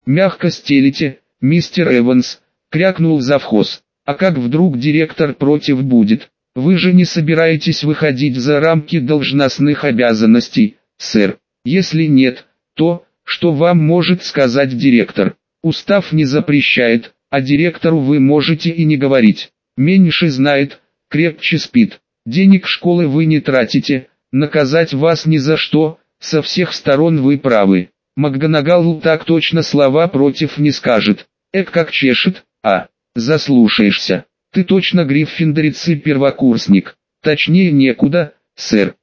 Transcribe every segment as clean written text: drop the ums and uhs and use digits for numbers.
Мягко стелите, мистер Эванс, крякнул завхоз. А как вдруг директор против будет? Вы же не собираетесь выходить за рамки должностных обязанностей, сэр. Если нет, то, что вам может сказать директор? Устав не запрещает, а директору вы можете и не говорить. Меньше знает, крепче спит. Денег школы вы не тратите, наказать вас ни за что, со всех сторон вы правы. МакГонагал так точно слова против не скажет. Как чешет, заслушаешься. Ты точно гриффиндорец и первокурсник. Точнее некуда, сэр.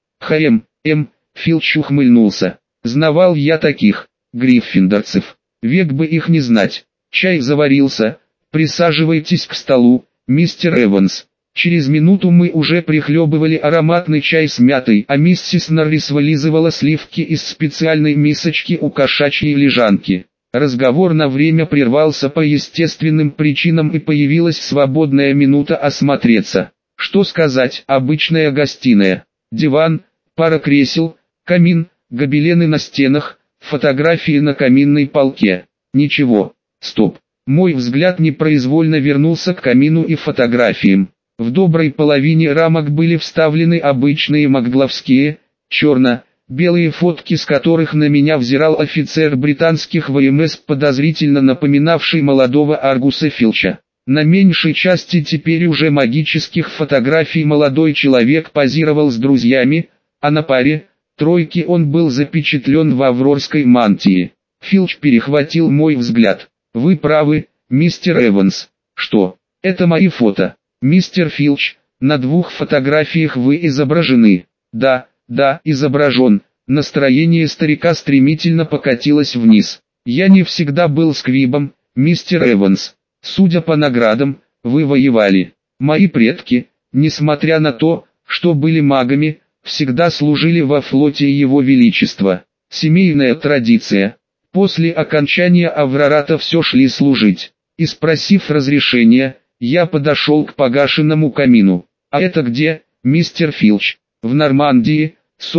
Филч ухмыльнулся. Знавал я таких, гриффиндорцев. Век бы их не знать. Чай заварился. Присаживайтесь к столу, мистер Эванс. Через минуту мы уже прихлебывали ароматный чай с мятой, а миссис Норрис вылизывала сливки из специальной мисочки у кошачьей лежанки. Разговор на время прервался по естественным причинам и появилась свободная минута осмотреться. Что сказать, обычная гостиная. Диван, пара кресел, камин, гобелены на стенах, фотографии на каминной полке. Ничего. Стоп. Мой взгляд непроизвольно вернулся к камину и фотографиям. В доброй половине рамок были вставлены обычные макгловские, черно-белые фотки, с которых на меня взирал офицер британских ВМС, подозрительно напоминавший молодого Аргуса Филча. На меньшей части теперь уже магических фотографий молодой человек позировал с друзьями, а на паре, тройки он был запечатлен в аврорской мантии. Филч перехватил мой взгляд. «Вы правы, мистер Эванс. Что? Это мои фото. Мистер Филч, на двух фотографиях вы изображены». Да, изображен. Настроение старика стремительно покатилось вниз. «Я не всегда был сквибом, мистер Эванс. Судя по наградам, вы воевали. Мои предки, несмотря на то, что были магами, всегда служили во флоте Его Величества. Семейная традиция. После окончания Аврората все шли служить. И спросив разрешения, я подошел к погашенному камину. «А это где, мистер Филч?» «В Нормандии,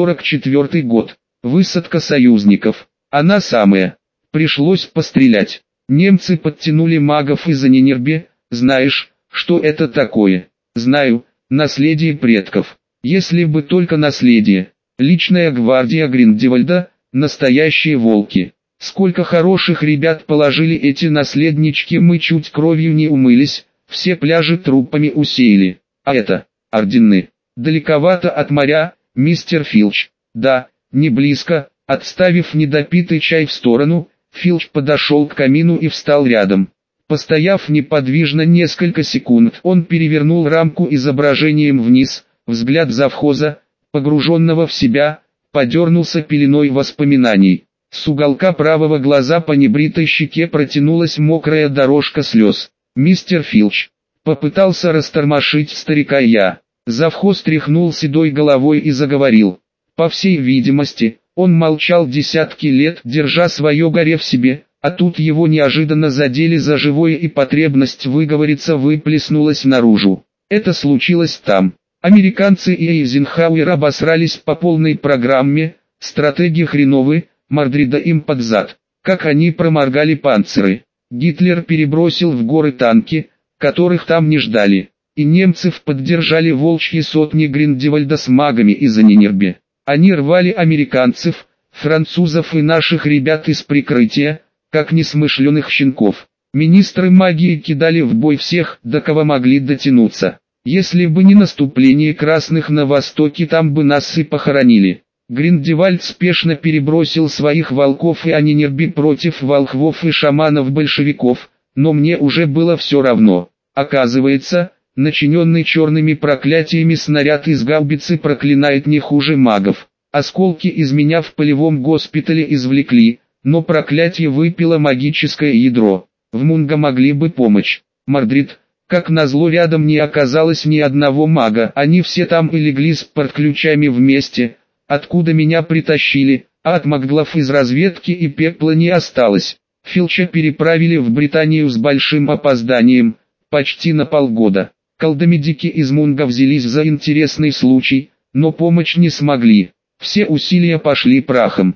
44-й год. Высадка союзников. Она самая. Пришлось пострелять. Немцы подтянули магов из Анинербе. Знаешь, что это такое?» «Знаю, наследие предков. Если бы только наследие. Личная гвардия Гриндевальда, настоящие волки. Сколько хороших ребят положили эти наследнички, мы чуть кровью не умылись, все пляжи трупами усеяли. А это, ордены. Далековато от моря, мистер Филч». «Да, не близко». Отставив недопитый чай в сторону, Филч подошел к камину и встал рядом. Постояв неподвижно несколько секунд, он перевернул рамку изображением вниз, взгляд завхоза, погруженного в себя, подернулся пеленой воспоминаний. С уголка правого глаза по небритой щеке протянулась мокрая дорожка слез. «Мистер Филч». Попытался растормошить старика я. Завхоз тряхнул седой головой и заговорил. По всей видимости, он молчал десятки лет, держа свое горе в себе, а тут его неожиданно задели за живое, и потребность выговориться выплеснулась наружу. Это случилось там. Американцы и Эйзенхауэр обосрались по полной программе, стратеги хреновы, Мордрида им под зад. Как они проморгали панциры. Гитлер перебросил в горы танки, которых там не ждали. И немцев поддержали волчьи сотни Гриндевальда с магами из Анинербе. Они рвали американцев, французов и наших ребят из прикрытия, как несмышленых щенков. Министры магии кидали в бой всех, до кого могли дотянуться. Если бы не наступление красных на востоке, там бы нас и похоронили. Гриндевальд спешно перебросил своих волков и Анинерби против волхвов и шаманов-большевиков, но мне уже было все равно. Оказывается, начиненный черными проклятиями снаряд из гаубицы проклинает не хуже магов. Осколки из меня в полевом госпитале извлекли, но проклятие выпило магическое ядро. В Мунго могли бы помочь. Мордрид, как назло, рядом не оказалось ни одного мага, они все там и легли с подключами вместе, откуда меня притащили, а от маглов из разведки и пепла не осталось. Филча переправили в Британию с большим опозданием, почти на полгода. Колдомедики из Мунго взялись за интересный случай, но помочь не смогли. Все усилия пошли прахом.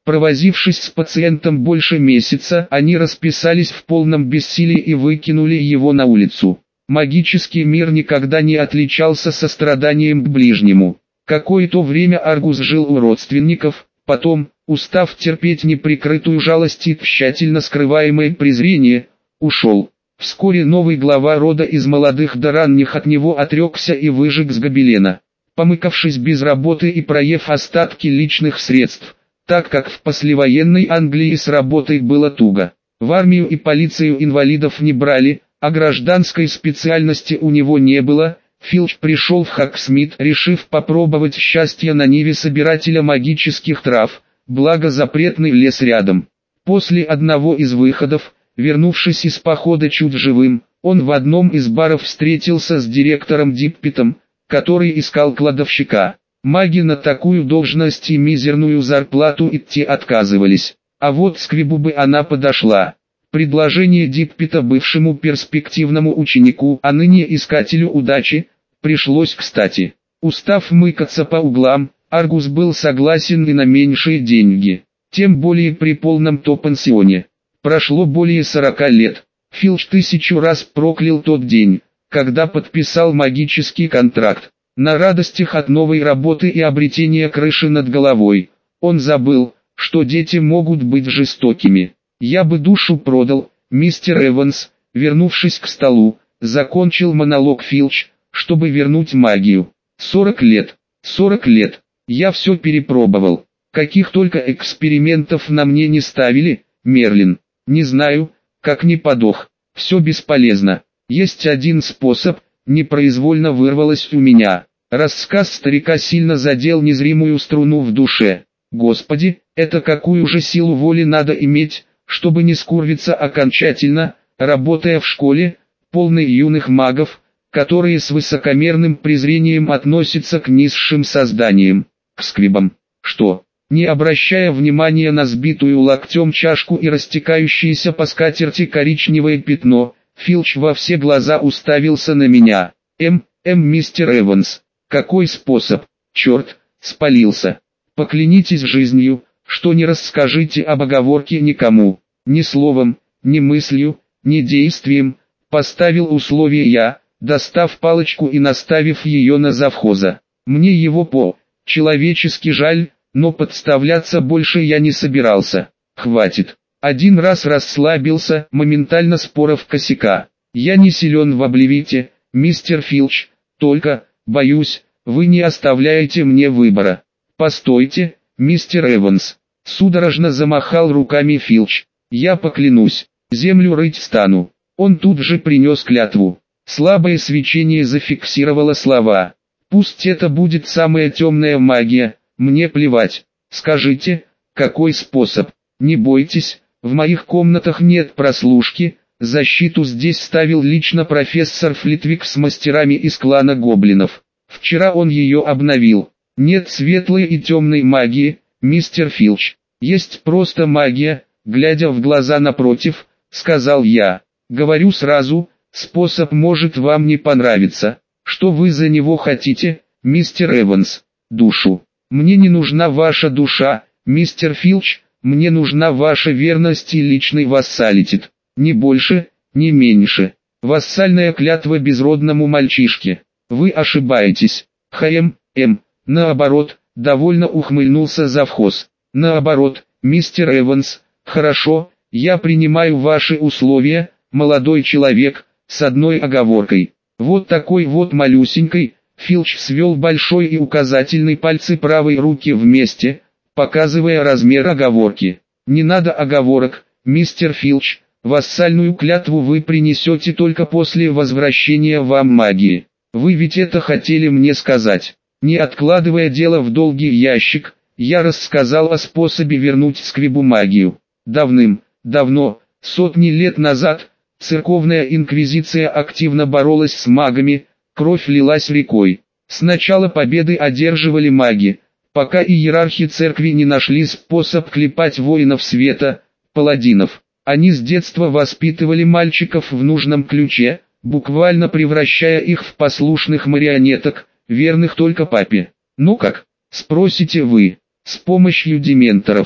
Провозившись с пациентом больше месяца, они расписались в полном бессилии и выкинули его на улицу. Магический мир никогда не отличался состраданием к ближнему. Какое-то время Аргус жил у родственников, потом, устав терпеть неприкрытую жалость и тщательно скрываемое презрение, ушел. Вскоре новый глава рода из молодых до ранних от него отрекся и выжег с гобелена. Помыкавшись без работы и проев остатки личных средств, так как в послевоенной Англии с работой было туго. В армию и полицию инвалидов не брали, а гражданской специальности у него не было. Филч пришел в Хаксмит, решив попробовать счастье на ниве собирателя магических трав, благо запретный лес рядом. После одного из выходов, вернувшись из похода чуть живым, он в одном из баров встретился с директором Диппетом, который искал кладовщика. Маги на такую должность и мизерную зарплату идти отказывались, а вот Сквибу бы она подошла. Предложение Диппета бывшему перспективному ученику, а ныне искателю удачи, пришлось кстати. Устав мыкаться по углам, Аргус был согласен и на меньшие деньги, тем более при полном-то пансионе. Прошло более 40 лет. Филч 1000 раз проклял тот день, когда подписал магический контракт. На радостях от новой работы и обретения крыши над головой, он забыл, что дети могут быть жестокими. «Я бы душу продал, мистер Эванс», вернувшись к столу, закончил монолог Филч, чтобы вернуть магию. 40 лет, 40 лет, я все перепробовал. Каких только экспериментов на мне не ставили, Мерлин. Не знаю, как не подох, все бесполезно. Есть один способ, непроизвольно вырвалось у меня. Рассказ старика сильно задел незримую струну в душе. Господи, это какую же силу воли надо иметь, чтобы не скурвиться окончательно, работая в школе, полной юных магов, которые с высокомерным презрением относятся к низшим созданиям, к сквибам. Что? Не обращая внимания на сбитую локтем чашку и растекающееся по скатерти коричневое пятно, Филч во все глаза уставился на меня. Мистер Эванс. Какой способ? Черт, спалился. Поклянитесь жизнью, что не расскажите об оговорке никому. Ни словом, ни мыслью, ни действием. Поставил условие я, достав палочку и наставив ее на завхоза. Мне его по-человечески жаль, но подставляться больше я не собирался. Хватит. Один раз расслабился, моментально споров косяка. Я не силен в обливите, мистер Филч, только, боюсь, вы не оставляете мне выбора. Постойте, мистер Эванс. Судорожно замахал руками Филч. Я поклянусь, землю рыть стану. Он тут же принес клятву. Слабое свечение зафиксировало слова. Пусть это будет самая темная магия, мне плевать. Скажите, какой способ? Не бойтесь, в моих комнатах нет прослушки. Защиту здесь ставил лично профессор Флитвик с мастерами из клана гоблинов. Вчера он ее обновил. Нет светлой и темной магии, мистер Филч. Есть просто магия, глядя в глаза напротив, сказал я. Говорю сразу, способ может вам не понравиться. Что вы за него хотите, мистер Эванс? Душу. Мне не нужна ваша душа, мистер Филч, мне нужна ваша верность и личный вассалитет. Ни больше, ни меньше. Вассальная клятва безродному мальчишке. Вы ошибаетесь. Наоборот, довольно ухмыльнулся завхоз. Наоборот, мистер Эванс, хорошо, я принимаю ваши условия, молодой человек, с одной оговоркой. Вот такой вот малюсенькой. Филч свел большой и указательный пальцы правой руки вместе, показывая размер оговорки. Не надо оговорок, мистер Филч, вассальную клятву вы принесете только после возвращения вам магии. Вы ведь это хотели мне сказать. Не откладывая дело в долгий ящик, я рассказал о способе вернуть Сквибу магию. Давным-давно, сотни лет назад, церковная инквизиция активно боролась с магами, кровь лилась рекой. Сначала победы одерживали маги, пока иерархи церкви не нашли способ клепать воинов света, паладинов. Они с детства воспитывали мальчиков в нужном ключе, буквально превращая их в послушных марионеток, верных только папе. Ну как, спросите вы, с помощью дементоров.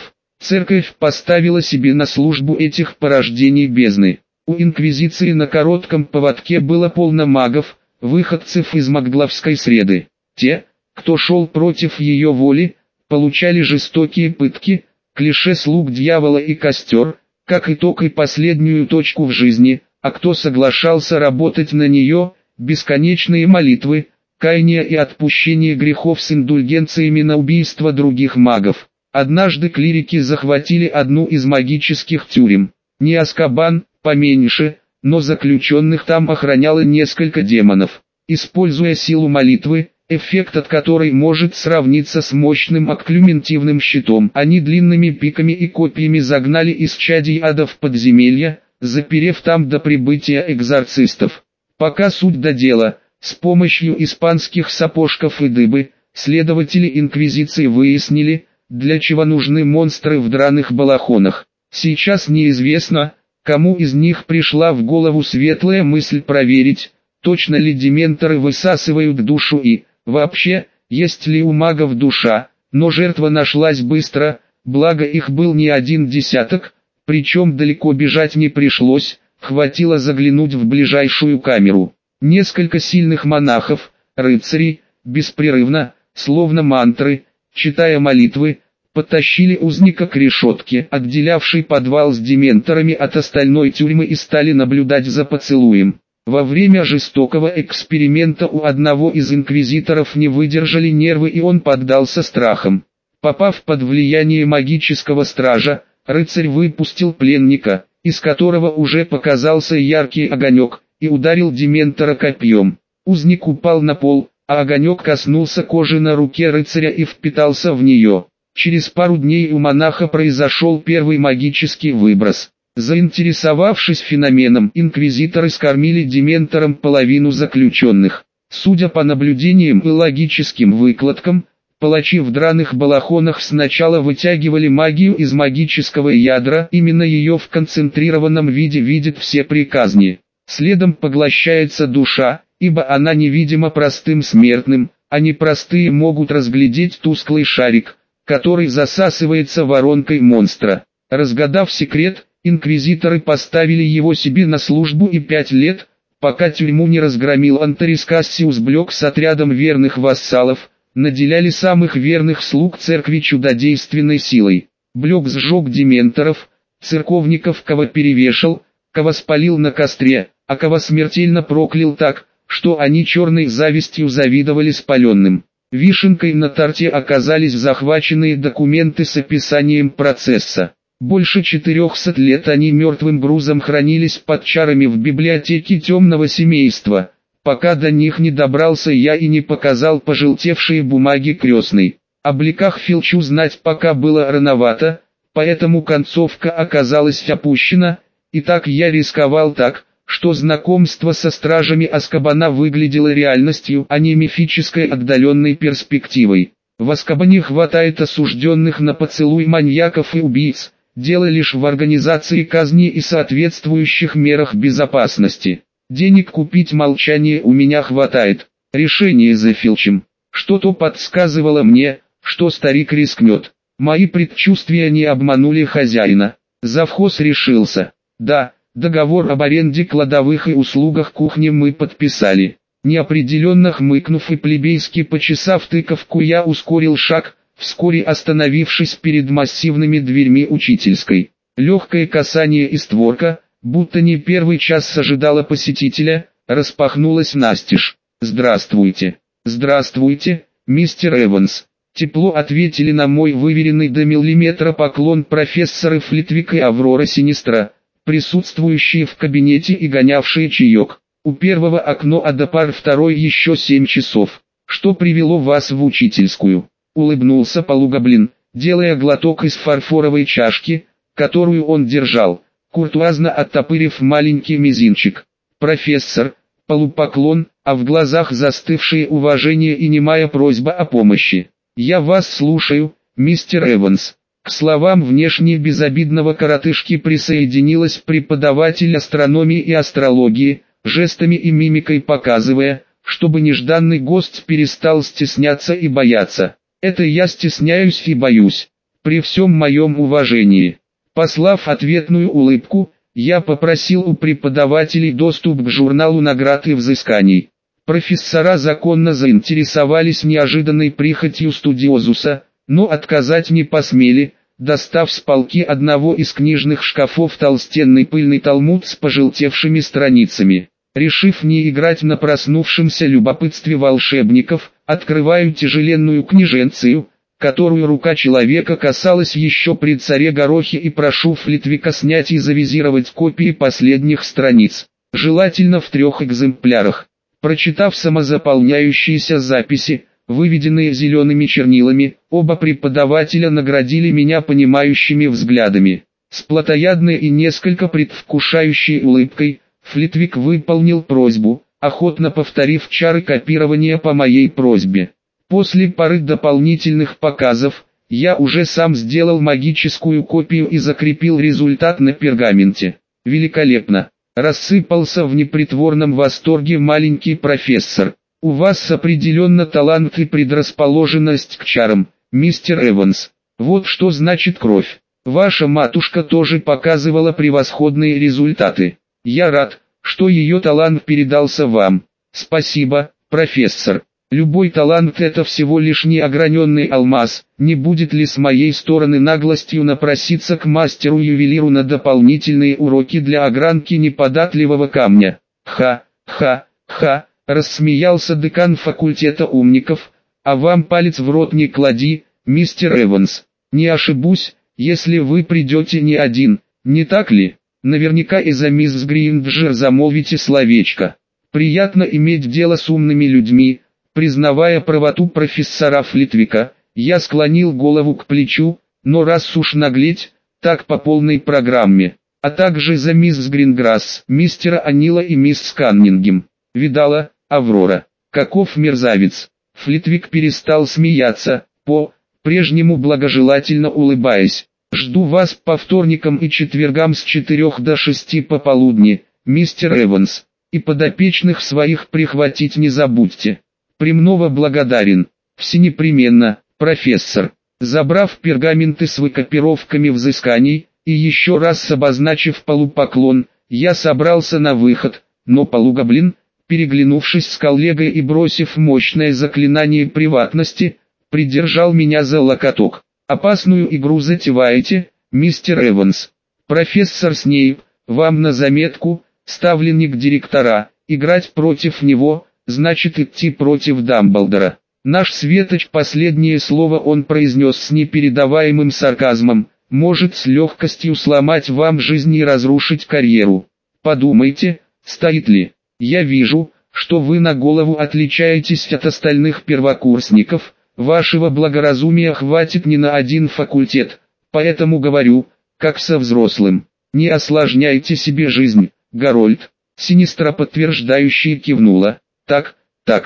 Церковь поставила себе на службу этих порождений бездны. У инквизиции на коротком поводке было полно магов, выходцев из магловской среды. Те, кто шел против ее воли, получали жестокие пытки, клише слуг дьявола и костер, как итог и последнюю точку в жизни, а кто соглашался работать на нее, бесконечные молитвы, каяние и отпущение грехов с индульгенциями на убийство других магов. Однажды клирики захватили одну из магических тюрем. Не Азкабан, поменьше, но заключенных там охраняло несколько демонов. Используя силу молитвы, эффект от которой может сравниться с мощным окклюментивным щитом, они длинными пиками и копьями загнали исчадий ада в подземелья, заперев там до прибытия экзорцистов. Пока суть до дела, с помощью испанских сапожков и дыбы, следователи инквизиции выяснили, для чего нужны монстры в драных балахонах. Сейчас неизвестно, кому из них пришла в голову светлая мысль проверить, точно ли дементоры высасывают душу и, вообще, есть ли у магов душа, но жертва нашлась быстро, благо их был не один десяток, причем далеко бежать не пришлось, хватило заглянуть в ближайшую камеру. Несколько сильных монахов, рыцарей, беспрерывно, словно мантры, читая молитвы, потащили узника к решетке, отделявшей подвал с дементорами от остальной тюрьмы, и стали наблюдать за поцелуем. Во время жестокого эксперимента у одного из инквизиторов не выдержали нервы, и он поддался страхам. Попав под влияние магического стража, рыцарь выпустил пленника, из которого уже показался яркий огонек, и ударил дементора копьем. Узник упал на пол, а огонек коснулся кожи на руке рыцаря и впитался в нее. Через пару дней у монаха произошел первый магический выброс. Заинтересовавшись феноменом, инквизиторы скормили дементорам половину заключенных. Судя по наблюдениям и логическим выкладкам, палачи в драных балахонах сначала вытягивали магию из магического ядра, именно ее в концентрированном виде видят все приказни. Следом поглощается душа, ибо она невидима простым смертным, а непростые могут разглядеть тусклый шарик, который засасывается воронкой монстра. Разгадав секрет, инквизиторы поставили его себе на службу, и 5 лет, пока тюрьму не разгромил Антарис Кассиус Блок с отрядом верных вассалов, наделяли самых верных слуг церкви чудодейственной силой. Блок сжег дементоров, церковников кого перевешал, кого спалил на костре, а кого смертельно проклял так, что они черной завистью завидовали спаленным. Вишенкой на торте оказались захваченные документы с описанием процесса. Больше 400 лет они мертвым грузом хранились под чарами в библиотеке темного семейства, пока до них не добрался я и не показал пожелтевшие бумаги крестной. О бликах Филчу знать пока было рановато, поэтому концовка оказалась опущена, и так я рисковал так, что знакомство со стражами Азкабана выглядело реальностью, а не мифической отдаленной перспективой. В Азкабане хватает осужденных на поцелуй маньяков и убийц, дело лишь в организации казни и соответствующих мерах безопасности. Денег купить молчание у меня хватает. Решение за Филчем. Что-то подсказывало мне, что старик рискнет. Мои предчувствия не обманули хозяина. Завхоз решился. Да, договор об аренде кладовых и услугах кухни мы подписали. Неопределенно хмыкнув и плебейски почесав тыковку, я ускорил шаг, вскоре остановившись перед массивными дверьми учительской. Легкое касание и створка, будто не первый час ожидала посетителя, распахнулась настежь. «Здравствуйте». «Здравствуйте, мистер Эванс». Тепло ответили на мой выверенный до миллиметра поклон профессоры Флитвик и Аврора Синистра, присутствующие в кабинете и гонявшие чаек. У первого окно, а до пар второй еще 7 часов. «Что привело вас в учительскую?» Улыбнулся полугоблин, делая глоток из фарфоровой чашки, которую он держал, куртуазно оттопырив маленький мизинчик. «Профессор», полупоклон, а в глазах застывшее уважение и немая просьба о помощи. «Я вас слушаю, мистер Эванс». К словам внешне безобидного коротышки присоединилась преподаватель астрономии и астрологии, жестами и мимикой показывая, чтобы нежданный гость перестал стесняться и бояться. «Это я стесняюсь и боюсь», при всем моем уважении. Послав ответную улыбку, я попросил у преподавателей доступ к журналу наград и взысканий. Профессора законно заинтересовались неожиданной прихотью студиозуса, но отказать не посмели, достав с полки одного из книжных шкафов толстенный пыльный талмуд с пожелтевшими страницами. Решив не играть на проснувшемся любопытстве волшебников, открываю тяжеленную книженцию, которую рука человека касалась еще при царе Горохе, и прошу Флитвика снять и завизировать копии последних страниц, желательно в 3 экземплярах. Прочитав самозаполняющиеся записи, выведенные зелеными чернилами, оба преподавателя наградили меня понимающими взглядами. С плотоядной и несколько предвкушающей улыбкой, Флитвик выполнил просьбу, охотно повторив чары копирования по моей просьбе. После пары дополнительных показов, я уже сам сделал магическую копию и закрепил результат на пергаменте. Великолепно! Рассыпался в непритворном восторге маленький профессор. У вас определенно талант и предрасположенность к чарам, мистер Эванс. Вот что значит кровь. Ваша матушка тоже показывала превосходные результаты. Я рад, что ее талант передался вам. Спасибо, профессор. Любой талант — это всего лишь неограненный алмаз. Не будет ли с моей стороны наглостью напроситься к мастеру-ювелиру на дополнительные уроки для огранки неподатливого камня? Ха, рассмеялся декан факультета умников. А вам палец в рот не клади, мистер Эванс. Не ошибусь, если вы придете не один, не так ли? Наверняка и за мисс Гринджер замолвите словечко. Приятно иметь дело с умными людьми. Признавая правоту профессора Флитвика, я склонил голову к плечу, но раз уж наглеть, так по полной программе. А также за мисс Гринграсс, мистера Анила и мисс Сканнингем. Видала, Аврора, каков мерзавец. Флитвик перестал смеяться, по-прежнему благожелательно улыбаясь. Жду вас по вторникам и четвергам с 4 до 6 пополудни, мистер Эванс. И подопечных своих прихватить не забудьте. Премного благодарен. Всенепременно, профессор. Забрав пергаменты с выкопировками взысканий, и еще раз обозначив полупоклон, я собрался на выход, но полугоблин, переглянувшись с коллегой и бросив мощное заклинание приватности, придержал меня за локоток. «Опасную игру затеваете, мистер Эванс. Профессор Снейп, вам на заметку, ставленник директора, играть против него – значит идти против Дамблдора». Наш Светоч, последнее слово он произнес с непередаваемым сарказмом, может с легкостью сломать вам жизнь и разрушить карьеру. Подумайте, стоит ли. Я вижу, что вы на голову отличаетесь от остальных первокурсников, вашего благоразумия хватит не на один факультет, поэтому говорю, как со взрослым. Не осложняйте себе жизнь, Гарольд. Синистра подтверждающий кивнула. Так,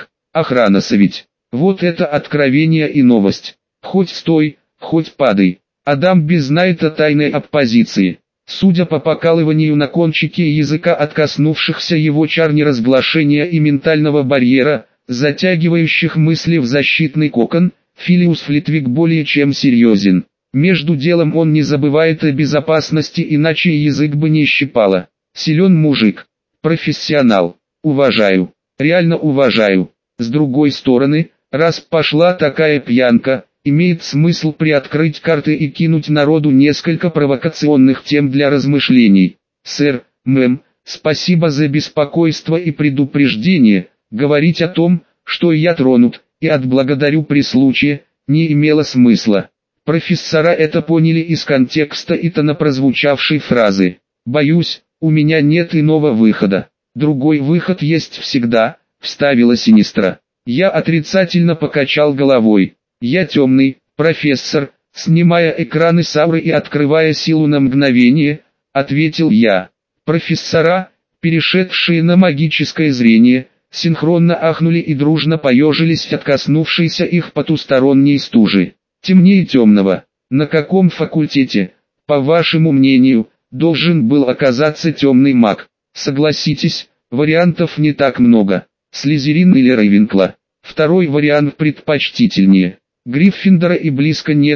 охрана совить. Вот это откровение и новость. Хоть стой, хоть падай. Адам знает о тайной оппозиции. Судя по покалыванию на кончике языка от коснувшихся его чар неразглашения и ментального барьера, затягивающих мысли в защитный кокон, Филиус Флитвик более чем серьезен. Между делом он не забывает о безопасности, иначе язык бы не щипало. Силен мужик. Профессионал. Уважаю. Реально уважаю. С другой стороны, раз пошла такая пьянка, имеет смысл приоткрыть карты и кинуть народу несколько провокационных тем для размышлений. Сэр, мэм, спасибо за беспокойство и предупреждение. Говорить о том, что я тронут, и отблагодарю при случае, не имело смысла. Профессора это поняли из контекста и тона прозвучавшей фразы. Боюсь, у меня нет иного выхода. Другой выход есть всегда, вставила Синистра. Я отрицательно покачал головой. Я темный, профессор, снимая экраны с ауры и открывая силу на мгновение, ответил я. Профессора, перешедшие на магическое зрение, синхронно ахнули и дружно поежились от коснувшейся их потусторонней стужи. Темнее темного. На каком факультете, по вашему мнению, должен был оказаться темный маг? Согласитесь, вариантов не так много. Слизерин или Рейвенкла. Второй вариант предпочтительнее. Гриффиндора и близко нет,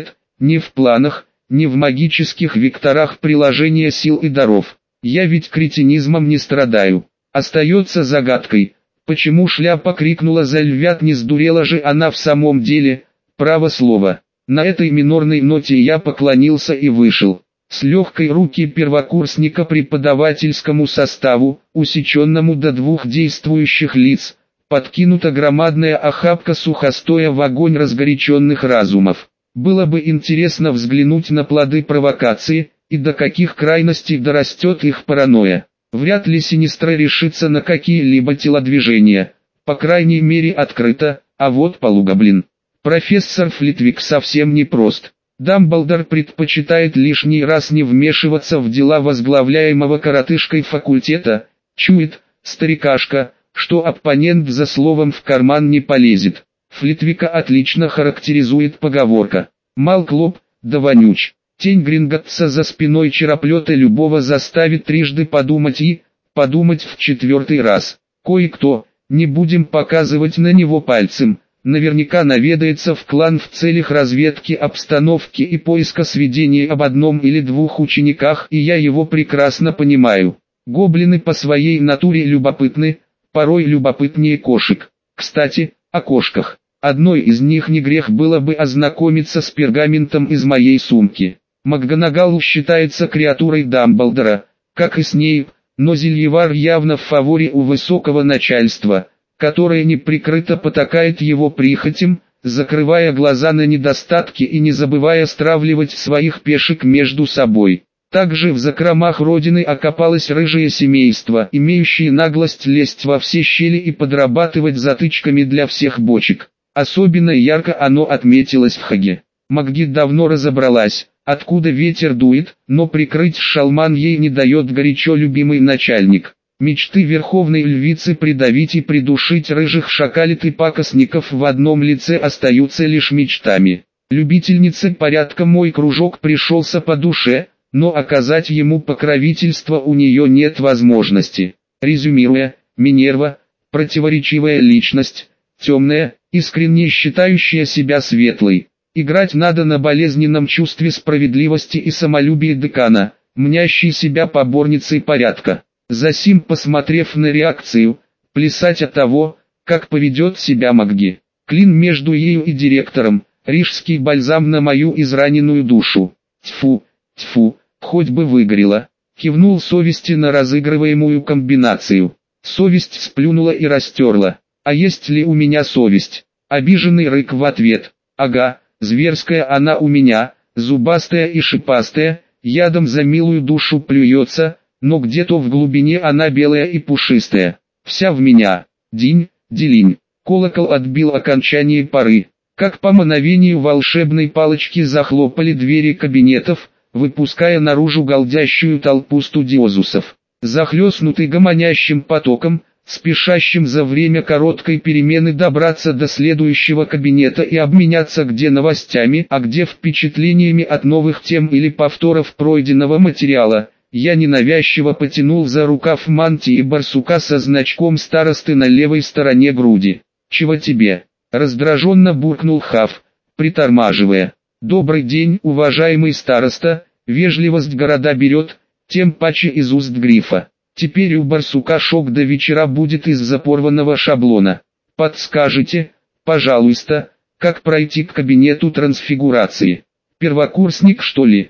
Ни в планах, ни в магических векторах приложения сил и даров. Я ведь кретинизмом не страдаю. Остается загадкой, почему шляпа крикнула за львят, не сдурела же она в самом деле, право слово. На этой минорной ноте я поклонился и вышел. С легкой руки первокурсника преподавательскому составу, усеченному до 2 действующих лиц, подкинута громадная охапка сухостоя в огонь разгоряченных разумов. Было бы интересно взглянуть на плоды провокации, и до каких крайностей дорастет их паранойя. Вряд ли Синистра решится на какие-либо телодвижения, по крайней мере открыто, а вот полугоблин. Профессор Флитвик совсем не прост. Дамблдор предпочитает лишний раз не вмешиваться в дела возглавляемого коротышкой факультета, чует, старикашка, что оппонент за словом в карман не полезет. Флитвика отлично характеризует поговорка «Мал клоп, да вонюч». Тень Гринготтса за спиной чероплета любого заставит трижды подумать и, подумать в 4-й раз. Кое-кто, не будем показывать на него пальцем, наверняка наведается в клан в целях разведки обстановки и поиска сведений об одном или 2 учениках, и я его прекрасно понимаю. Гоблины по своей натуре любопытны, порой любопытнее кошек. Кстати, о кошках. Одной из них не грех было бы ознакомиться с пергаментом из моей сумки. МакГонагал считается креатурой Дамблдора, как и Снейп, но Зельевар явно в фаворе у высокого начальства, которое неприкрыто потакает его прихотям, закрывая глаза на недостатки и не забывая стравливать своих пешек между собой. Также в закромах родины окопалось рыжее семейство, имеющее наглость лезть во все щели и подрабатывать затычками для всех бочек. Особенно ярко оно отметилось в Хаге. МакГи давно разобралась, откуда ветер дует, но прикрыть шалман ей не дает горячо любимый начальник. Мечты верховной львицы придавить и придушить рыжих шакалит и пакостников в одном лице остаются лишь мечтами. Любительнице порядка мой кружок пришелся по душе, но оказать ему покровительство у нее нет возможности. Резюмируя, Минерва – противоречивая личность, темная, искренне считающая себя светлой. Играть надо на болезненном чувстве справедливости и самолюбии декана, мнящей себя поборницей порядка. Засим, посмотрев на реакцию, плясать от того, как поведет себя МакГи. Клин между ею и директором, рижский бальзам на мою израненную душу. Тьфу, тьфу, хоть бы выгорело. Кивнул совести на разыгрываемую комбинацию. Совесть сплюнула и растерла. А есть ли у меня совесть? Обиженный рык в ответ. Ага, зверская она у меня, зубастая и шипастая, ядом за милую душу плюется, но где-то в глубине она белая и пушистая. Вся в меня. Динь, делинь. Колокол отбил окончание поры. Как по мановению волшебной палочки захлопали двери кабинетов, выпуская наружу голдящую толпу студиозусов. Захлестнутый гомонящим потоком, спешащим за время короткой перемены добраться до следующего кабинета и обменяться где новостями, а где впечатлениями от новых тем или повторов пройденного материала, я ненавязчиво потянул за рукав мантии барсука со значком старосты на левой стороне груди. «Чего тебе?» – раздраженно буркнул Хав, притормаживая. «Добрый день, уважаемый староста, вежливость города берет, тем паче из уст грифа. Теперь у барсука шок до вечера будет из-за порванного шаблона. Подскажите, пожалуйста, как пройти к кабинету трансфигурации? Первокурсник что ли?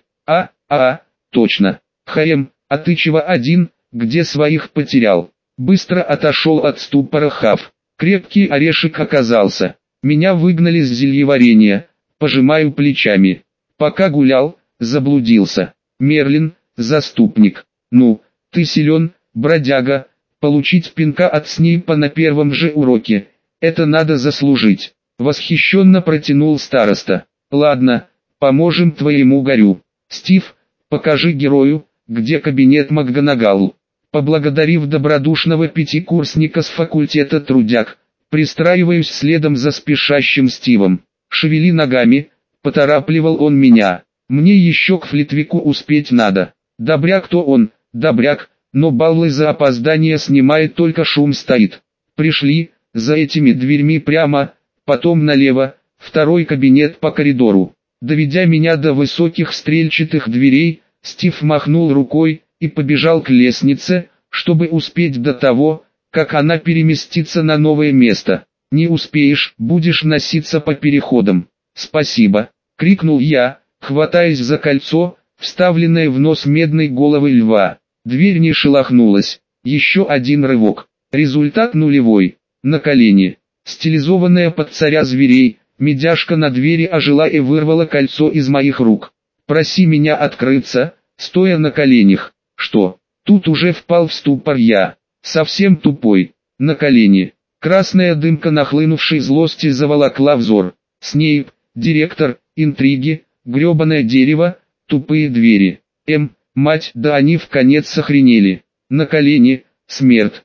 Точно. А ты чего один, где своих потерял?» Быстро отошел от ступора Хав. Крепкий орешек оказался. Меня выгнали с зельеварения, пожимаю плечами. Пока гулял, заблудился. Мерлин, заступник. Ну, ты силен, бродяга, получить пинка от Снейпа на первом же уроке. Это надо заслужить. Восхищенно протянул староста. Ладно, поможем твоему горю. Стив, покажи герою, где кабинет МакГонагал. Поблагодарив добродушного пятикурсника с факультета трудяг, пристраиваюсь следом за спешащим Стивом. «Шевели ногами», — поторапливал он меня. «Мне еще к Флитвику успеть надо». Добряк-то он, добряк, но баллы за опоздание снимает, только шум стоит. Пришли, за этими дверьми прямо, потом налево, второй кабинет по коридору. Доведя меня до высоких стрельчатых дверей, Стив махнул рукой и побежал к лестнице, чтобы успеть до того, как она переместится на новое место. «Не успеешь, будешь носиться по переходам». «Спасибо», — крикнул я, хватаясь за кольцо, вставленное в нос медной головы льва. Дверь не шелохнулась. Еще один рывок. Результат нулевой. На колени. Стилизованная под царя зверей, медяшка на двери ожила и вырвала кольцо из моих рук. «Проси меня открыться», стоя на коленях. «Что?» Тут уже впал в ступор я. Совсем тупой. На колени. Красная дымка нахлынувшей злости заволокла взор. Снейп, директор, интриги, гребаное дерево, тупые двери. Мать, да они в конец охренели. На колени, смерть.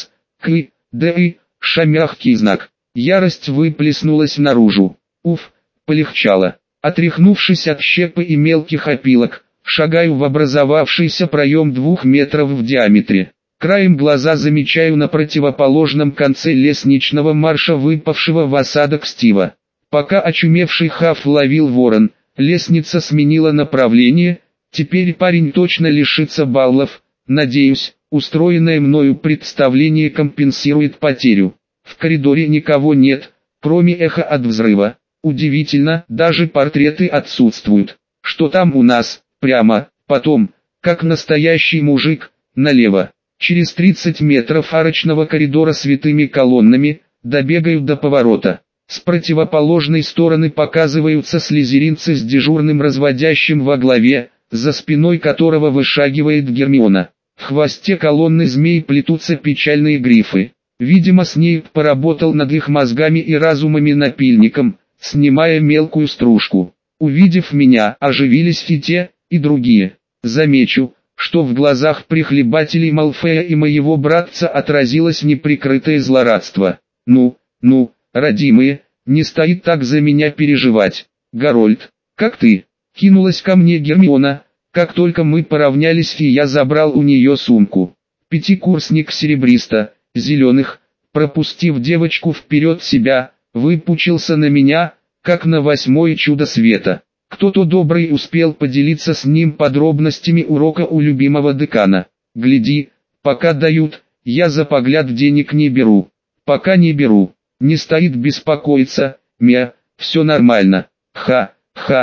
Ш мягкий знак. Ярость выплеснулась наружу. Уф, полегчало. Отряхнувшись от щепы и мелких опилок, шагаю в образовавшийся проем 2 метров в диаметре. Краем глаза замечаю на противоположном конце лестничного марша выпавшего в осадок Стива. Пока очумевший Хаф ловил ворон, лестница сменила направление, теперь парень точно лишится баллов. Надеюсь, устроенное мною представление компенсирует потерю. В коридоре никого нет, кроме эха от взрыва. Удивительно, даже портреты отсутствуют. Что там у нас? Прямо, потом, как настоящий мужик, налево. Через 30 метров арочного коридора с витыми колоннами, добегаю до поворота. С противоположной стороны показываются слизеринцы с дежурным разводящим во главе, за спиной которого вышагивает Гермиона. В хвосте колонны змей плетутся печальные грифы. Видимо, Снейп поработал над их мозгами и разумами напильником, снимая мелкую стружку. Увидев меня, оживились и те, и другие. Замечу, что в глазах прихлебателей Малфоя и моего братца отразилось неприкрытое злорадство. Ну, родимые, не стоит так за меня переживать. Гарольд, как ты? Кинулась ко мне Гермиона, как только мы поравнялись и я забрал у нее сумку. Пятикурсник серебристо-зеленых, пропустив девочку вперед себя, выпучился на меня, как на 8-е чудо света. Кто-то добрый успел поделиться с ним подробностями урока у любимого декана. Гляди, пока дают, я за погляд денег не беру. Пока не беру. Не стоит беспокоиться, все нормально. Ха,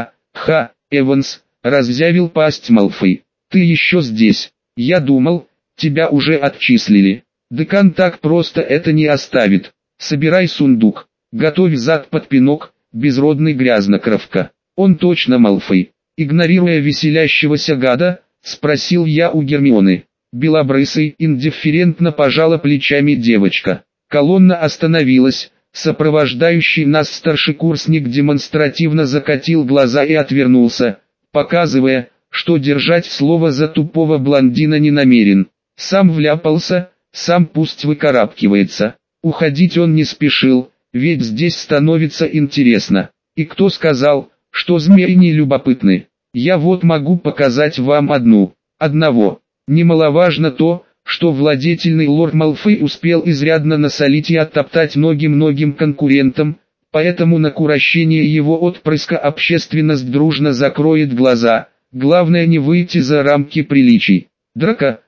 Эванс, раззявил пасть Малфой. Ты еще здесь. Я думал, тебя уже отчислили. Декан так просто это не оставит. Собирай сундук. Готовь зад под пинок, безродный грязнокровка. Он точно Малфой. Игнорируя веселящегося гада, спросил я у Гермионы. Белобрысый индифферентно пожала плечами девочка. Колонна остановилась, сопровождающий нас старшекурсник демонстративно закатил глаза и отвернулся, показывая, что держать слово за тупого блондина не намерен. Сам вляпался, сам пусть выкарабкивается. Уходить он не спешил, ведь здесь становится интересно. И кто сказал, что змеи не любопытны? Я вот могу показать вам одного. Немаловажно то, что владетельный лорд Малфой успел изрядно насолить и оттоптать ноги многим конкурентам, поэтому на курощение его отпрыска общественность дружно закроет глаза, главное не выйти за рамки приличий. Драко,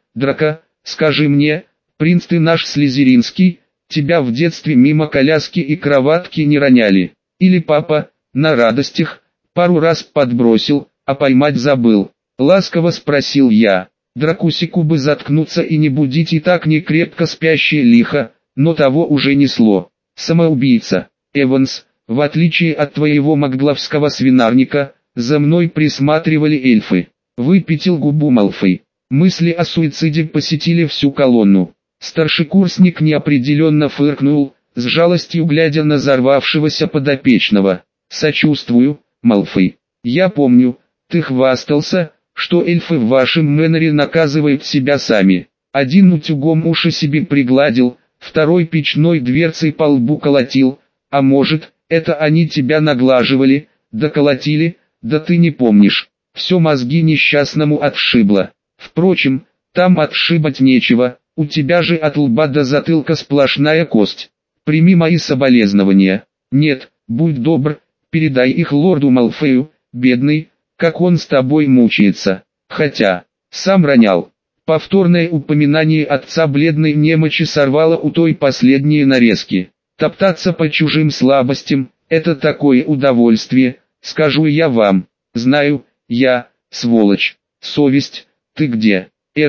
скажи мне, принц ты наш слизеринский, тебя в детстве мимо коляски и кроватки не роняли, или папа, на радостях, пару раз подбросил, а поймать забыл, ласково спросил я. Дракусику бы заткнуться и не будить и так не крепко спящее лихо, но того уже несло. Самоубийца. Эванс, в отличие от твоего макглавского свинарника, за мной присматривали эльфы. Выпятил губу Малфой. Мысли о суициде посетили всю колонну. Старшекурсник неопределенно фыркнул, с жалостью глядя на взорвавшегося подопечного. Сочувствую, Малфой. Я помню, ты хвастался, что эльфы в вашем мэнере наказывают себя сами. Один утюгом уши себе пригладил, второй печной дверцей по лбу колотил, а может, это они тебя наглаживали, да колотили, да ты не помнишь. Все мозги несчастному отшибло. Впрочем, там отшибать нечего, у тебя же от лба до затылка сплошная кость. Прими мои соболезнования. Нет, будь добр, передай их лорду Малфою, Бедный, как он с тобой мучается. Хотя, сам ронял. Повторное упоминание отца бледной немочи сорвало у той последние нарезки. Топтаться по чужим слабостям – это такое удовольствие, скажу я вам. Знаю, я, сволочь. Совесть, ты где?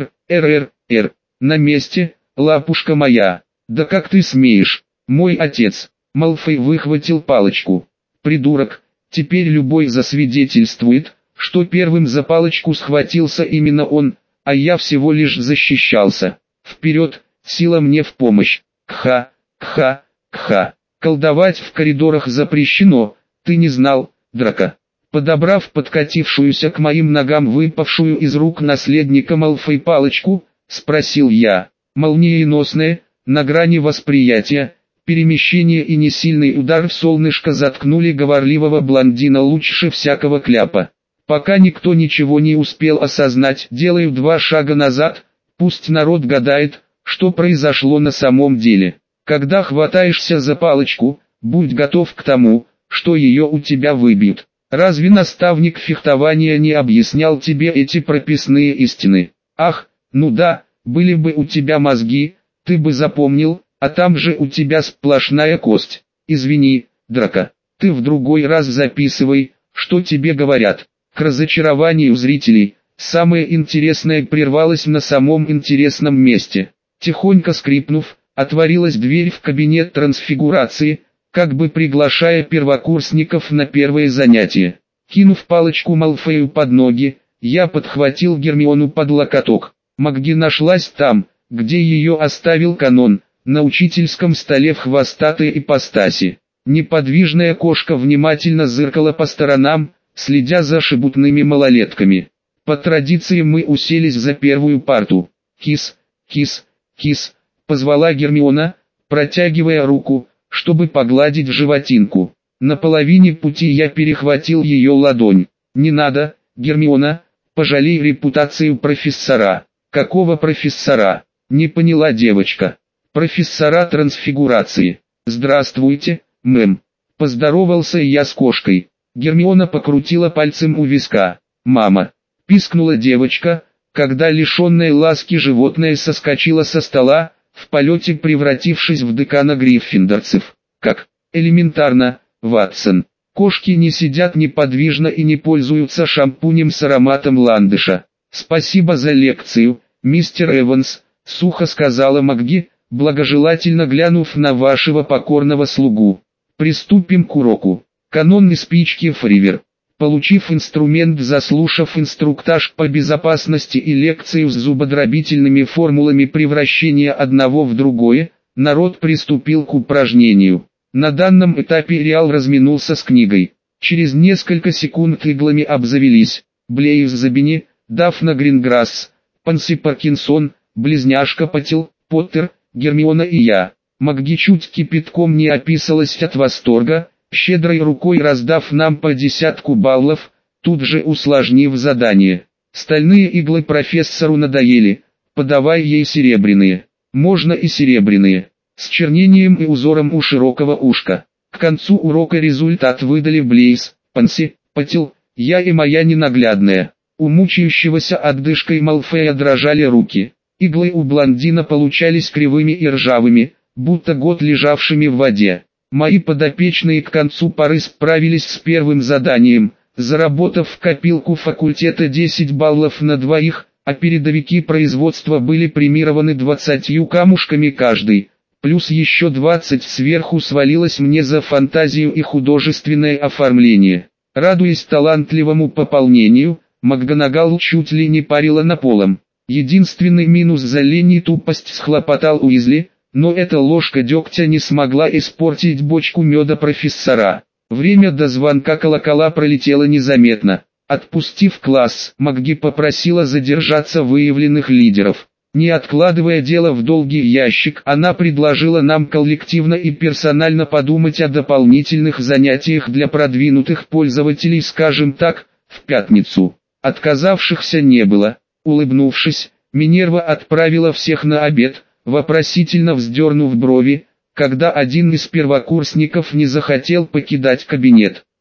На месте, лапушка моя. Да как ты смеешь? Мой отец. Малфой выхватил палочку. Придурок, теперь любой засвидетельствует, что первым за палочку схватился именно он, а я всего лишь защищался. Вперед, сила мне в помощь. Кха, кха, кха. Колдовать в коридорах запрещено, ты не знал, драка. Подобрав подкатившуюся к моим ногам выпавшую из рук наследника Малфой палочку, спросил я. Молниеносное, на грани восприятия, перемещение и несильный удар в солнышко заткнули говорливого блондина лучше всякого кляпа. Пока никто ничего не успел осознать, делаю 2 шага назад, пусть народ гадает, что произошло на самом деле. Когда хватаешься за палочку, будь готов к тому, что ее у тебя выбьют. Разве наставник фехтования не объяснял тебе эти прописные истины? Ах, ну да, были бы у тебя мозги, ты бы запомнил, а там же у тебя сплошная кость. Извини, драка, ты в другой раз записывай, что тебе говорят. К разочарованию зрителей, самое интересное прервалось на самом интересном месте. Тихонько скрипнув, отворилась дверь в кабинет трансфигурации, как бы приглашая первокурсников на первое занятие. Кинув палочку Малфою под ноги, я подхватил Гермиону под локоток. Магги нашлась там, где ее оставил канон, на учительском столе в хвостатой ипостаси. Неподвижная кошка внимательно зыркала по сторонам, следя за шебутными малолетками. По традиции мы уселись за первую парту. «Кис, кис, кис», — позвала Гермиона, протягивая руку, чтобы погладить животинку. На половине пути я перехватил ее ладонь. «Не надо, Гермиона, пожалей репутацию профессора». «Какого профессора?» — не поняла девочка. «Профессора трансфигурации». «Здравствуйте, мэм». Поздоровался я с кошкой. Гермиона покрутила пальцем у виска. «Мама!» — пискнула девочка, когда лишенное ласки животное соскочило со стола, в полете превратившись в декана гриффиндорцев. «Как? Элементарно, Ватсон. Кошки не сидят неподвижно и не пользуются шампунем с ароматом ландыша». «Спасибо за лекцию, мистер Эванс», — сухо сказала Магги, благожелательно глянув на вашего покорного слугу. «Приступим к уроку». Канон спички Фривер. Получив инструмент, заслушав инструктаж по безопасности и лекцию с зубодробительными формулами превращения одного в другое, народ приступил к упражнению. На данном этапе Реал разминулся с книгой. Через несколько секунд иглами обзавелись Блейз Забини, Дафна Гринграсс, Панси Паркинсон, Близняшка Патил, Поттер, Гермиона и я. Магги чуть кипятком не описалась от восторга, щедрой рукой раздав нам по 10 баллов, тут же усложнив задание. Стальные иглы профессору надоели, подавай ей серебряные. Можно и серебряные, с чернением и узором у широкого ушка. К концу урока результат выдали Блейз, Панси, Патил, я и моя ненаглядная. У мучающегося отдышкой Малфоя дрожали руки. Иглы у блондина получались кривыми и ржавыми, будто год лежавшими в воде. Мои подопечные к концу поры справились с первым заданием, заработав в копилку факультета 10 баллов на двоих, а передовики производства были премированы 20 камушками каждый, плюс еще 20 сверху свалилось мне за фантазию и художественное оформление. Радуясь талантливому пополнению, МакГонагал чуть ли не парила на полом. Единственный минус за лень и тупость схлопотал Уизли, но эта ложка дегтя не смогла испортить бочку меда профессора. Время до звонка колокола пролетело незаметно. Отпустив класс, Магги попросила задержаться выявленных лидеров. Не откладывая дело в долгий ящик, она предложила нам коллективно и персонально подумать о дополнительных занятиях для продвинутых пользователей, скажем так, в пятницу. Отказавшихся не было. Улыбнувшись, Минерва отправила всех на обед, вопросительно вздернув брови, когда один из первокурсников не захотел покидать кабинет.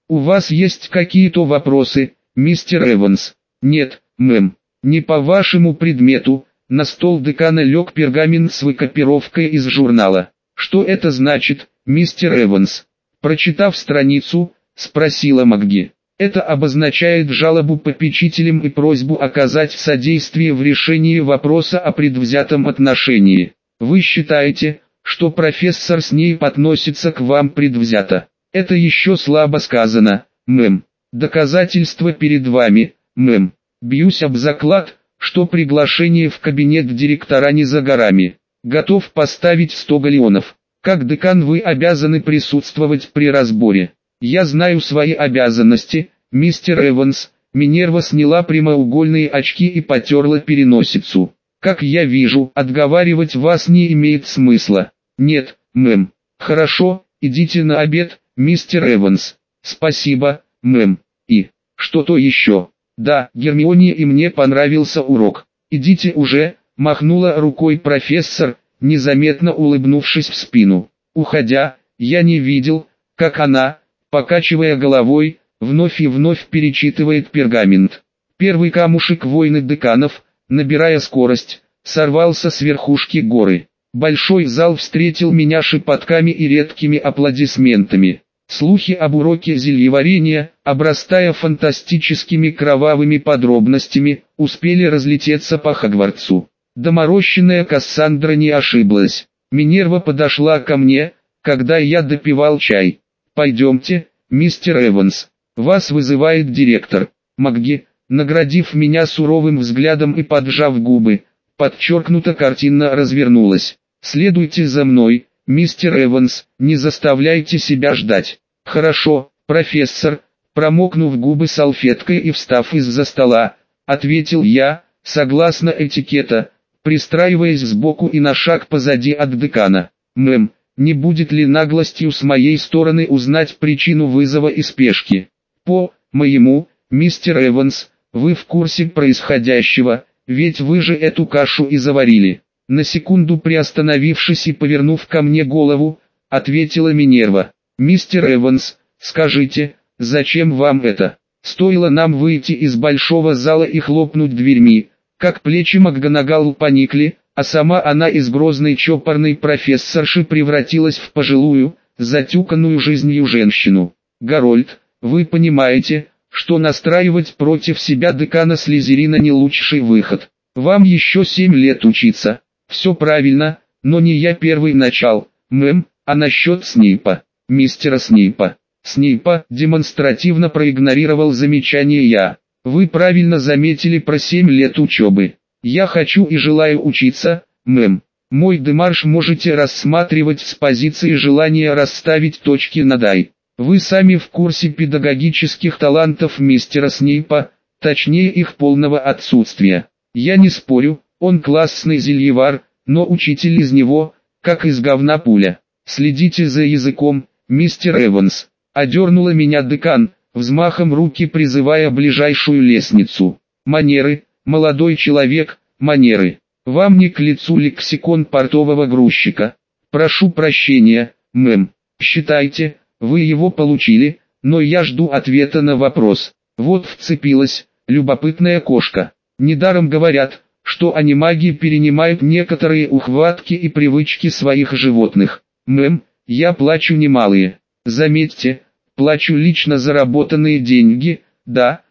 У вас есть какие-то вопросы, мистер Эванс? Нет, мэм. Не по вашему предмету. На стол декана лег пергамент с выкопировкой из журнала. Что это значит, мистер Эванс? Прочитав страницу, спросила МакГи. Это обозначает жалобу попечителям и просьбу оказать содействие в решении вопроса о предвзятом отношении. Вы считаете, что профессор Снейп относится к вам предвзято? Это еще слабо сказано, мэм. Доказательства перед вами, мэм. Бьюсь об заклад, что приглашение в кабинет директора не за горами. Готов поставить 100 галлеонов. Как декан вы обязаны присутствовать при разборе. Я знаю свои обязанности, мистер Эванс. Минерва сняла прямоугольные очки и потерла переносицу. Как я вижу, отговаривать вас не имеет смысла. Нет, мэм. Хорошо, идите на обед, мистер Эванс. Спасибо, мэм. И что-то еще. Да, Гермионе и мне понравился урок. Идите уже, махнула рукой профессор, незаметно улыбнувшись в спину. Уходя, я не видел, как она, покачивая головой, вновь и вновь перечитывает пергамент. Первый камушек войны деканов, набирая скорость, сорвался с верхушки горы. Большой зал встретил меня шепотками и редкими аплодисментами. Слухи об уроке зельеварения, обрастая фантастическими кровавыми подробностями, успели разлететься по Хогвартсу. Доморощенная Кассандра не ошиблась. Минерва подошла ко мне, когда я допивал чай. «Пойдемте, мистер Эванс. Вас вызывает директор». МакГи, наградив меня суровым взглядом и поджав губы, подчеркнуто картинно развернулась. «Следуйте за мной, мистер Эванс, не заставляйте себя ждать». «Хорошо, профессор», промокнув губы салфеткой и встав из-за стола, ответил я, согласно этикета, пристраиваясь сбоку и на шаг позади от декана. «Мэм, не будет ли наглостью с моей стороны узнать причину вызова и спешки?» «По-моему, мистер Эванс, вы в курсе происходящего, ведь вы же эту кашу и заварили». На секунду приостановившись и повернув ко мне голову, ответила Минерва. «Мистер Эванс, скажите, зачем вам это?» Стоило нам выйти из большого зала и хлопнуть дверьми, как плечи МакГонагал поникли, а сама она из грозной чопорной профессорши превратилась в пожилую, затюканную жизнью женщину. «Гарольд, вы понимаете, что настраивать против себя декана Слизерина не лучший выход. Вам еще 7 лет учиться». «Все правильно, но не я первый начал, мэм, а насчет Снейпа, мистера Снейпа». Снейпа демонстративно проигнорировал замечание я. «Вы правильно заметили про 7 лет учебы. Я хочу и желаю учиться, мэм. Мой демарш можете рассматривать с позиции желания расставить точки над «и». Вы сами в курсе педагогических талантов мистера Снейпа, точнее их полного отсутствия. Я не спорю, он классный зельевар, но учитель из него, как из говна пуля. Следите за языком, мистер Эванс». Одернула меня декан, взмахом руки призывая ближайшую лестницу. «Манеры, молодой человек, манеры. Вам не к лицу лексикон портового грузчика. Прошу прощения, мэм. Считайте, вы его получили, но я жду ответа на вопрос». Вот вцепилась, любопытная кошка. Недаром говорят, что анимаги перенимают некоторые ухватки и привычки своих животных. «Мэм, я плачу немалые. Заметьте, плачу лично заработанные деньги, да,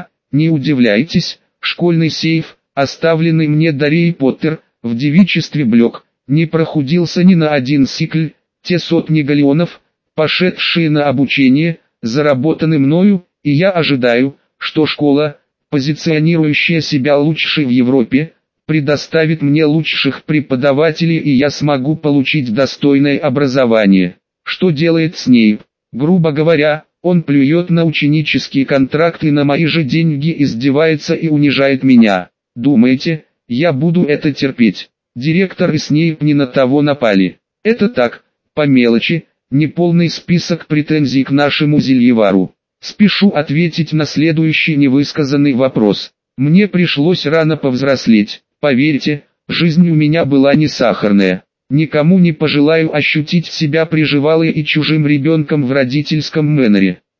не удивляйтесь, школьный сейф, оставленный мне Дарьей Поттер, в девичестве Блёк, не прохудился ни на один сикль, те сотни галлеонов, пошедшие на обучение, заработаны мною, и я ожидаю, что школа, позиционирующая себя лучшей в Европе, предоставит мне лучших преподавателей и я смогу получить достойное образование». Что делает Снейп? Грубо говоря, он плюет на ученический контракт и на мои же деньги издевается и унижает меня. Думаете, я буду это терпеть? Директор и Снейп не на того напали. Это так, по мелочи, неполный список претензий к нашему зельевару. Спешу ответить на следующий невысказанный вопрос. Мне пришлось рано повзрослеть, поверьте, жизнь у меня была не сахарная. Никому не пожелаю ощутить себя приживалой и чужим ребенком в родительском мэнере.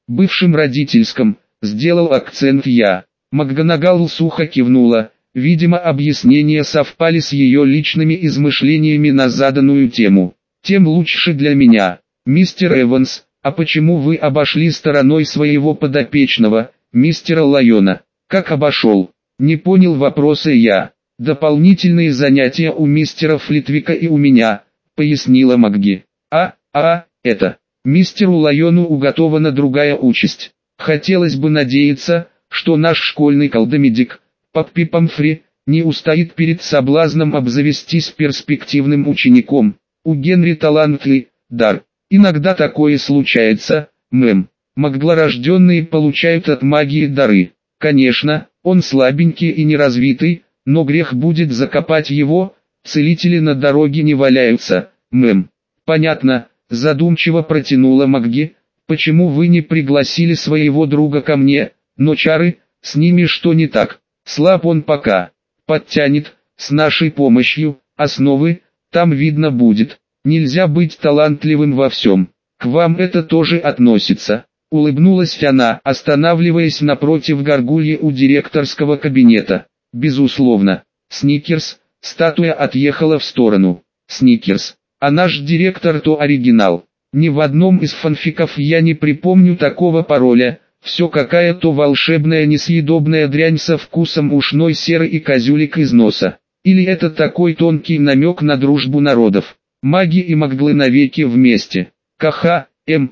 бывшем родительском, сделал акцент я. МакГонагал сухо кивнула, видимо объяснения совпали с ее личными измышлениями на заданную тему. Тем лучше для меня. Мистер Эванс, а почему вы обошли стороной своего подопечного, мистера Лайона? Как обошел? Не понял вопроса я. Дополнительные занятия у мистера Флитвика и у меня, пояснила Макги. Это. Мистеру Лайону уготована другая участь. Хотелось бы надеяться, что наш школьный колдомедик, Паппи Памфри, не устоит перед соблазном обзавестись перспективным учеником. У Генри талант и дар. Иногда такое случается, мэм. Маглорожденные получают от магии дары. Конечно, он слабенький и неразвитый, но грех будет закопать его, целители на дороге не валяются, мэм. Понятно, задумчиво протянула Макги. Почему вы не пригласили своего друга ко мне, но чары, с ними что не так? Слаб он пока. Подтянет, с нашей помощью, основы, там видно будет. Нельзя быть талантливым во всем. К вам это тоже относится. Улыбнулась она, останавливаясь напротив горгульи у директорского кабинета. Безусловно. Сникерс, статуя отъехала в сторону. Сникерс. А наш директор то оригинал. Ни в одном из фанфиков я не припомню такого пароля. Все какая-то волшебная несъедобная дрянь со вкусом ушной серы и козюлик из носа. Или это такой тонкий намек на дружбу народов. Маги и маглы навеки вместе. КХМ,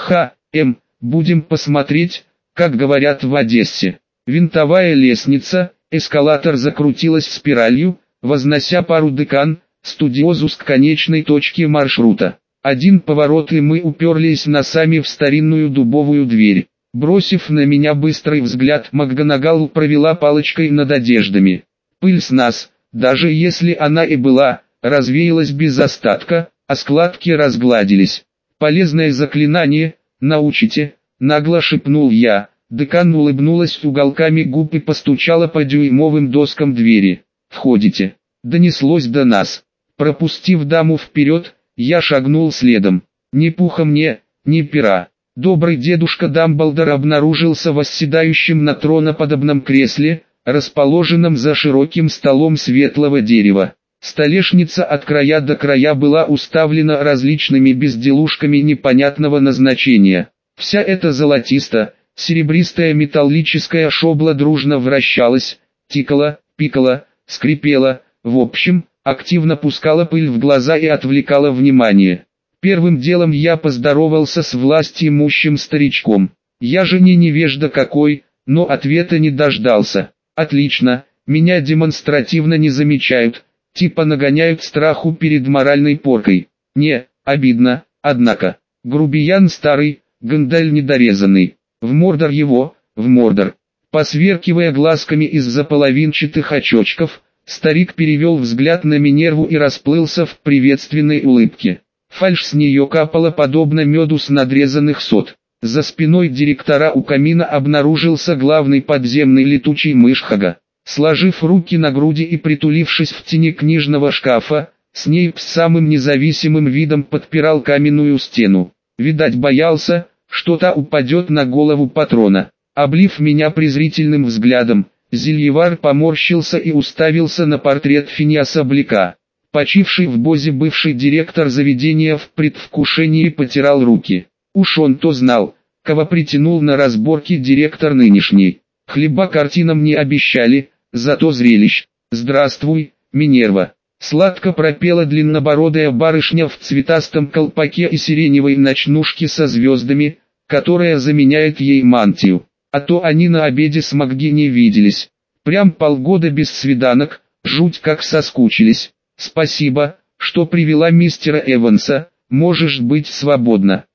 будем посмотреть, как говорят в Одессе. Винтовая лестница, эскалатор закрутилась спиралью, вознося пару декан, студиозус к конечной точке маршрута. Один поворот и мы уперлись носами в старинную дубовую дверь. Бросив на меня быстрый взгляд, МакГонагал провела палочкой над одеждами. Пыль с нас, даже если она и была, развеялась без остатка, а складки разгладились. Полезное заклинание, научите, нагло шепнул я. Декан улыбнулась уголками губ и постучала по дюймовым доскам двери. «Входите». Донеслось до нас. Пропустив даму вперед, я шагнул следом. Ни пуха мне, ни пера. Добрый дедушка Дамблдор обнаружился восседающим на троноподобном кресле, расположенном за широким столом светлого дерева. Столешница от края до края была уставлена различными безделушками непонятного назначения. Вся эта золотисто-серебристая металлическая шобла дружно вращалась, тикала, пикала, скрипела, в общем, активно пускала пыль в глаза и отвлекала внимание. Первым делом я поздоровался с властимущим старичком. Я же не невежда какой, но ответа не дождался. Отлично, меня демонстративно не замечают, типа нагоняют страху перед моральной поркой. Не, обидно, однако. Грубиян старый, Гандаль недорезанный. В Мордор его, в Мордор. Посверкивая глазками из-за половинчатых очочков, старик перевел взгляд на Минерву и расплылся в приветственной улыбке. Фальшь с нее капала подобно меду с надрезанных сот. За спиной директора у камина обнаружился главный подземный летучий мышь Хага. Сложив руки на груди и притулившись в тени книжного шкафа, Снейп с самым независимым видом подпирал каменную стену. Видать боялся, что та упадет на голову патрона. Облив меня презрительным взглядом, Зельевар поморщился и уставился на портрет Финиаса Блика. Почивший в Бозе бывший директор заведения в предвкушении потирал руки. Уж он-то знал, кого притянул на разборки директор нынешний. Хлеба картинам не обещали, зато зрелищ. «Здравствуй, Минерва!» Сладко пропела длиннобородая барышня в цветастом колпаке и сиреневой ночнушке со звездами, которая заменяет ей мантию. А то они на обеде с Макги не виделись. Прям полгода без свиданок, жуть как соскучились. «Спасибо, что привела мистера Эванса, можешь быть свободна».